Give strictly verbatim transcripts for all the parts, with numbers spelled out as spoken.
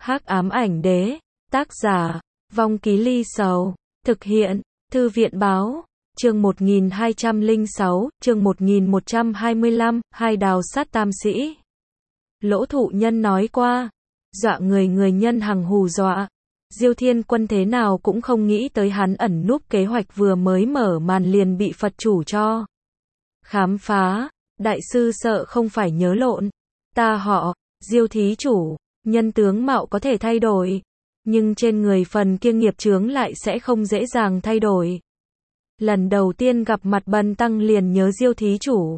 Hắc ám ảnh đế, tác giả, Vong Ký Ly Sầu, thực hiện, Thư viện báo, chương một nghìn hai trăm lẻ sáu, chương một nghìn một trăm hai mươi lăm, hai đào sát tam sĩ. Lỗ Thụ Nhân nói qua, dọa người người nhân hằng hù dọa. Diêu Thiên Quân thế nào cũng không nghĩ tới hắn ẩn núp kế hoạch vừa mới mở màn liền bị Phật chủ cho khám phá. Đại sư sợ không phải nhớ lộn. Ta họ, Diêu thí chủ, nhân tướng mạo có thể thay đổi, nhưng trên người phần kia nghiệp chướng lại sẽ không dễ dàng thay đổi. Lần đầu tiên gặp mặt Bần tăng liền nhớ Diêu thí chủ.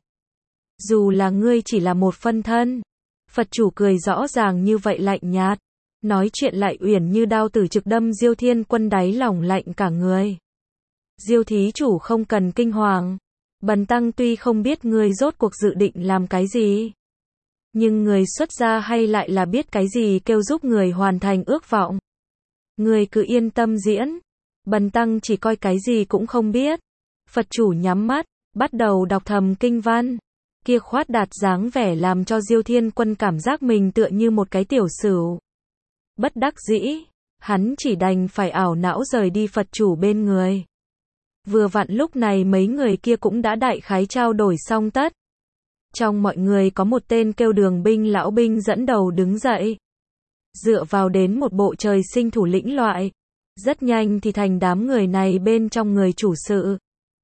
Dù là ngươi chỉ là một phân thân. Phật chủ cười rõ ràng như vậy lạnh nhạt, nói chuyện lại uyển như đao tử trực đâm Diêu Thiên Quân đáy lòng lạnh cả người. Diêu thí chủ không cần kinh hoàng. Bần tăng tuy không biết ngươi rốt cuộc dự định làm cái gì, nhưng người xuất gia hay lại là biết cái gì kêu giúp người hoàn thành ước vọng. Người cứ yên tâm diễn. Bần tăng chỉ coi cái gì cũng không biết. Phật chủ nhắm mắt, bắt đầu đọc thầm kinh văn. Kia khoát đạt dáng vẻ làm cho Diêu Thiên Quân cảm giác mình tựa như một cái tiểu sửu. Bất đắc dĩ, hắn chỉ đành phải ảo não rời đi Phật chủ bên người. Vừa vặn lúc này mấy người kia cũng đã đại khái trao đổi xong tất. Trong mọi người có một tên kêu Đường Binh lão binh dẫn đầu đứng dậy. Dựa vào đến một bộ trời sinh thủ lĩnh loại. Rất nhanh thì thành đám người này bên trong người chủ sự.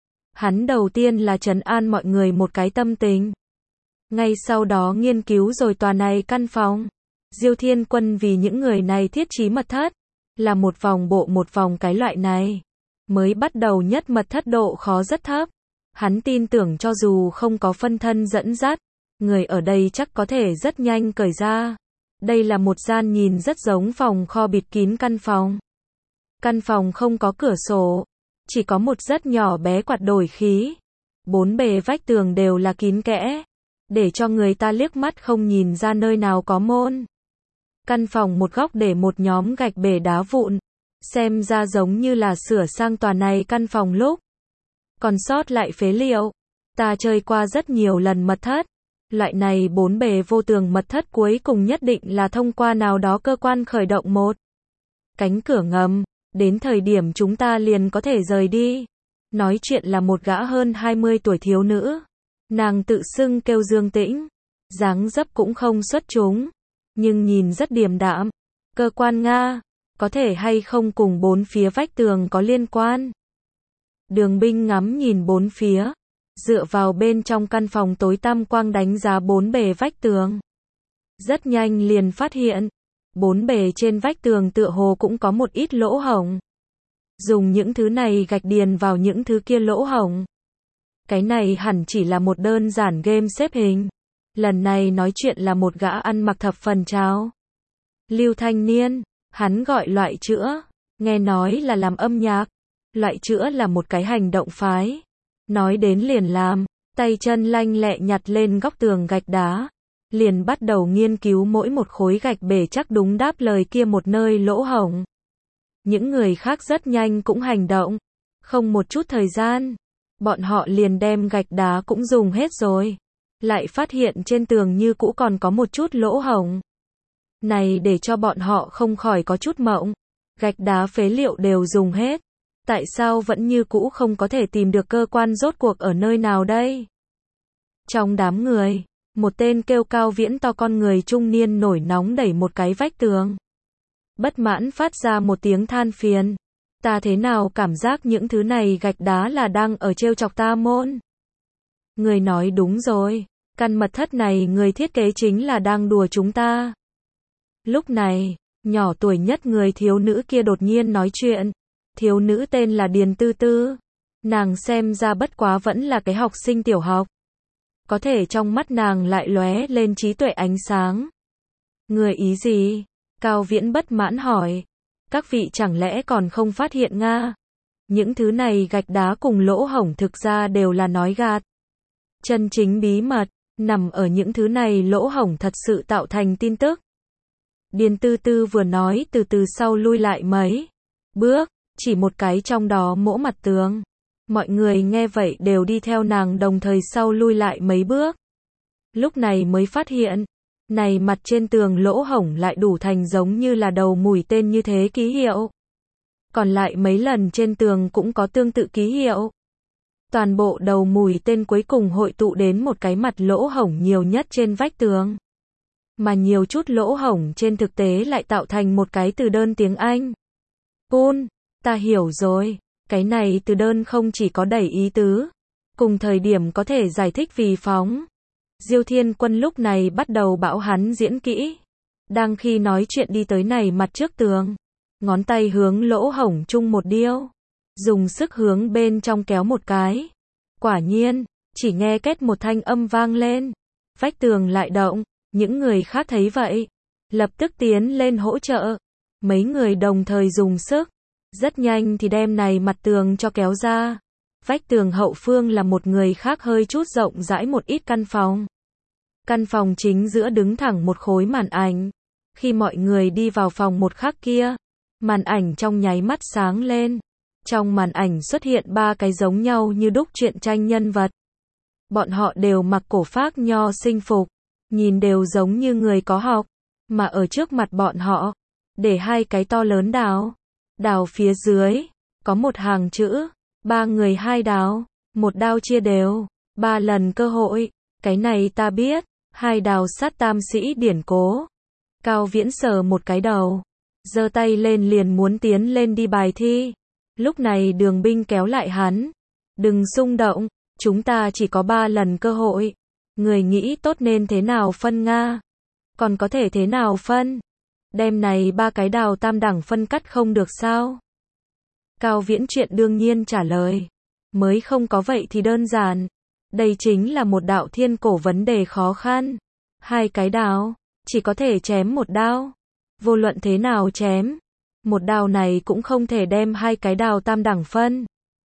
Hắn đầu tiên là trấn an mọi người một cái tâm tình. Ngay sau đó nghiên cứu rồi tòa này căn phòng. Diêu Thiên Quân vì những người này thiết trí mật thất. Là một vòng bộ một vòng cái loại này. Mới bắt đầu nhất mật thất độ khó rất thấp. Hắn tin tưởng cho dù không có phân thân dẫn dắt, người ở đây chắc có thể rất nhanh cởi ra. Đây là một gian nhìn rất giống phòng kho bịt kín căn phòng. Căn phòng không có cửa sổ, chỉ có một rất nhỏ bé quạt đổi khí. Bốn bề vách tường đều là kín kẽ, để cho người ta liếc mắt không nhìn ra nơi nào có môn. Căn phòng một góc để một nhóm gạch bể đá vụn, xem ra giống như là sửa sang tòa này căn phòng lúc còn sót lại phế liệu. Ta chơi qua rất nhiều lần mật thất. Loại này bốn bề vô tường mật thất cuối cùng nhất định là thông qua nào đó cơ quan khởi động một cánh cửa ngầm. Đến thời điểm chúng ta liền có thể rời đi. Nói chuyện là một gã hơn hai mươi tuổi thiếu nữ. Nàng tự xưng kêu Dương Tĩnh. Dáng dấp cũng không xuất chúng, nhưng nhìn rất điềm đạm. Cơ quan Nga, có thể hay không cùng bốn phía vách tường có liên quan? Đường Binh ngắm nhìn bốn phía, dựa vào bên trong căn phòng tối tăm quang đánh giá bốn bề vách tường. Rất nhanh liền phát hiện, bốn bề trên vách tường tựa hồ cũng có một ít lỗ hổng. Dùng những thứ này gạch điền vào những thứ kia lỗ hổng. Cái này hẳn chỉ là một đơn giản game xếp hình. Lần này nói chuyện là một gã ăn mặc thập phần tráo lưu thanh niên. Hắn gọi loại chữa, nghe nói là làm âm nhạc. Loại chữa là một cái hành động phái. Nói đến liền làm, tay chân lanh lẹ nhặt lên góc tường gạch đá. Liền bắt đầu nghiên cứu mỗi một khối gạch bể chắc đúng đáp lời kia một nơi lỗ hổng. Những người khác rất nhanh cũng hành động. Không một chút thời gian, bọn họ liền đem gạch đá cũng dùng hết rồi. Lại phát hiện trên tường như cũ còn có một chút lỗ hổng. Này để cho bọn họ không khỏi có chút mộng. Gạch đá phế liệu đều dùng hết. Tại sao vẫn như cũ không có thể tìm được cơ quan rốt cuộc ở nơi nào đây? Trong đám người, một tên kêu Cao Viễn to con người trung niên nổi nóng đẩy một cái vách tường. Bất mãn phát ra một tiếng than phiền. Ta thế nào cảm giác những thứ này gạch đá là đang ở trêu chọc ta môn? Người nói đúng rồi. Căn mật thất này người thiết kế chính là đang đùa chúng ta. Lúc này, nhỏ tuổi nhất người thiếu nữ kia đột nhiên nói chuyện. Thiếu nữ tên là Điền Tư Tư. Nàng xem ra bất quá vẫn là cái học sinh tiểu học. Có thể trong mắt nàng lại lóe lên trí tuệ ánh sáng. Người ý gì? Cao Viễn bất mãn hỏi. Các vị chẳng lẽ còn không phát hiện Nga? Những thứ này gạch đá cùng lỗ hổng thực ra đều là nói gạt. Chân chính bí mật nằm ở những thứ này lỗ hổng thật sự tạo thành tin tức. Điền Tư Tư vừa nói từ từ sau lui lại mấy bước, chỉ một cái trong đó mỗ mặt tường. Mọi người nghe vậy đều đi theo nàng đồng thời sau lui lại mấy bước. Lúc này mới phát hiện, Này mặt trên tường lỗ hổng lại đủ thành giống như là đầu mũi tên như thế ký hiệu. Còn lại mấy lần trên tường cũng có tương tự ký hiệu. Toàn bộ đầu mũi tên cuối cùng hội tụ đến một cái mặt lỗ hổng nhiều nhất trên vách tường. Mà nhiều chút lỗ hổng trên thực tế lại tạo thành một cái từ đơn tiếng Anh. Pull, ta hiểu rồi, cái này từ đơn không chỉ có đẩy ý tứ, cùng thời điểm có thể giải thích vì phóng. Diêu Thiên Quân lúc này bắt đầu bảo hắn diễn kỹ. Đang khi nói chuyện đi tới này mặt trước tường, ngón tay hướng lỗ hổng chung một điêu, dùng sức hướng bên trong kéo một cái. Quả nhiên, chỉ nghe két một thanh âm vang lên, vách tường lại động, những người khác thấy vậy, lập tức tiến lên hỗ trợ. Mấy người đồng thời dùng sức, rất nhanh thì đem này mặt tường cho kéo ra. Vách tường hậu phương là một người khác hơi chút rộng rãi một ít căn phòng. Căn phòng chính giữa đứng thẳng một khối màn ảnh. Khi mọi người đi vào phòng một khắc kia, màn ảnh trong nháy mắt sáng lên. Trong màn ảnh xuất hiện ba cái giống nhau như đúc truyện tranh nhân vật. Bọn họ đều mặc cổ phác nho sinh phục, nhìn đều giống như người có học, mà ở trước mặt bọn họ, để hai cái to lớn đào. Đào phía dưới, có một hàng chữ, ba người hai đào, một đao chia đều, ba lần cơ hội, cái này ta biết, hai đào sát tam sĩ điển cố. Cao Viễn sờ một cái đầu, giơ tay lên liền muốn tiến lên đi bài thi. Lúc này Đường Binh kéo lại hắn, đừng xung động, chúng ta chỉ có ba lần cơ hội, người nghĩ tốt nên thế nào phân Nga, còn có thể thế nào phân, đem này ba cái đào tam đẳng phân cắt không được sao? Cao Viễn chuyện đương nhiên trả lời, mới không có vậy thì đơn giản, đây chính là một đạo thiên cổ vấn đề khó khăn, hai cái đào, chỉ có thể chém một đao, vô luận thế nào chém, một đao này cũng không thể đem hai cái đào tam đẳng phân.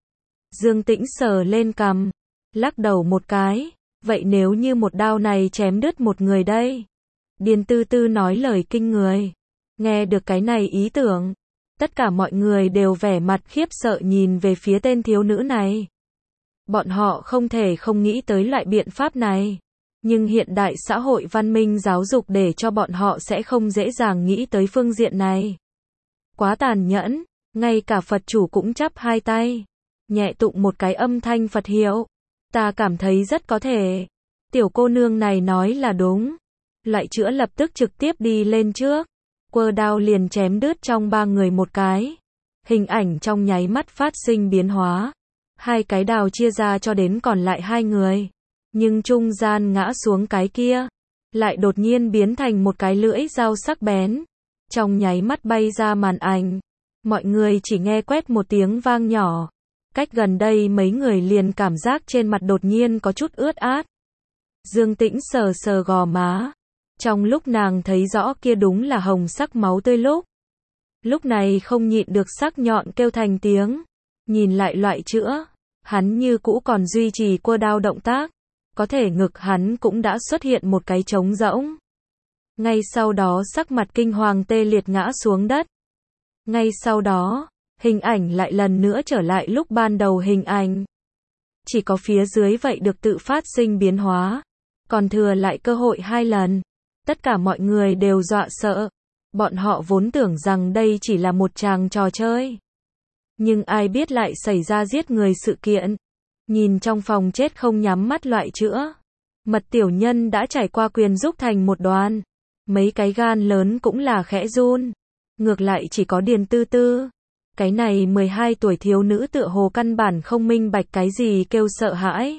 Dương Tĩnh sờ lên cằm, lắc đầu một cái, vậy nếu như một đao này chém đứt một người đây? Điền Tư Tư nói lời kinh người, nghe được cái này ý tưởng, tất cả mọi người đều vẻ mặt khiếp sợ nhìn về phía tên thiếu nữ này. Bọn họ không thể không nghĩ tới loại biện pháp này, nhưng hiện đại xã hội văn minh giáo dục để cho bọn họ sẽ không dễ dàng nghĩ tới phương diện này. Quá tàn nhẫn, ngay cả Phật chủ cũng chắp hai tay, nhẹ tụng một cái âm thanh Phật hiệu. Ta cảm thấy rất có thể, tiểu cô nương này nói là đúng. Loại chữa lập tức trực tiếp đi lên trước, quơ đao liền chém đứt trong ba người một cái. Hình ảnh trong nháy mắt phát sinh biến hóa, hai cái đào chia ra cho đến còn lại hai người, nhưng trung gian ngã xuống cái kia, lại đột nhiên biến thành một cái lưỡi dao sắc bén, trong nháy mắt bay ra màn ảnh. Mọi người chỉ nghe quét một tiếng vang nhỏ, cách gần đây mấy người liền cảm giác trên mặt đột nhiên có chút ướt át. Dương Tĩnh sờ sờ gò má, trong lúc nàng thấy rõ kia đúng là hồng sắc máu tươi lúc. Lúc này không nhịn được sắc nhọn kêu thành tiếng, nhìn lại loại chữa, hắn như cũ còn duy trì quơ đao động tác, có thể ngực hắn cũng đã xuất hiện một cái trống rỗng. Ngay sau đó sắc mặt kinh hoàng tê liệt ngã xuống đất. Ngay sau đó, hình ảnh lại lần nữa trở lại lúc ban đầu hình ảnh. Chỉ có phía dưới vậy được tự phát sinh biến hóa, còn thừa lại cơ hội hai lần. Tất cả mọi người đều dọa sợ, bọn họ vốn tưởng rằng đây chỉ là một tràng trò chơi. Nhưng ai biết lại xảy ra giết người sự kiện. Nhìn trong phòng chết không nhắm mắt loại chữa, Mật tiểu nhân đã trải qua quyền rúc thành một đoàn. Mấy cái gan lớn cũng là khẽ run. Ngược lại chỉ có Điền Tư Tư. Cái này mười hai tuổi thiếu nữ tựa hồ căn bản không minh bạch cái gì kêu sợ hãi.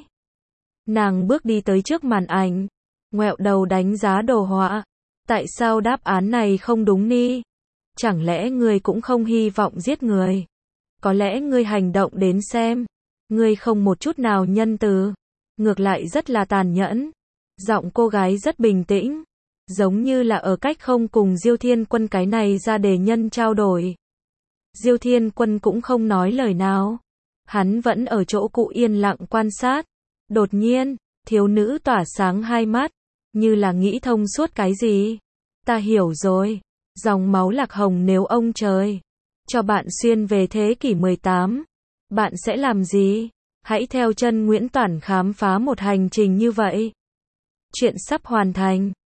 Nàng bước đi tới trước màn ảnh, ngoẹo đầu đánh giá đồ họa. Tại sao đáp án này không đúng ni? Chẳng lẽ ngươi cũng không hy vọng giết người? Có lẽ ngươi hành động đến xem. Ngươi không một chút nào nhân từ, ngược lại rất là tàn nhẫn. Giọng cô gái rất bình tĩnh, giống như là ở cách không cùng Diêu Thiên Quân cái này ra đề nhân trao đổi. Diêu Thiên Quân cũng không nói lời nào, hắn vẫn ở chỗ cũ yên lặng quan sát. Đột nhiên, thiếu nữ tỏa sáng hai mắt, như là nghĩ thông suốt cái gì. Ta hiểu rồi, dòng máu lạc hồng nếu ông trời cho bạn xuyên về thế kỷ mười tám, bạn sẽ làm gì? Hãy theo chân Nguyễn Toản khám phá một hành trình như vậy. Chuyện sắp hoàn thành.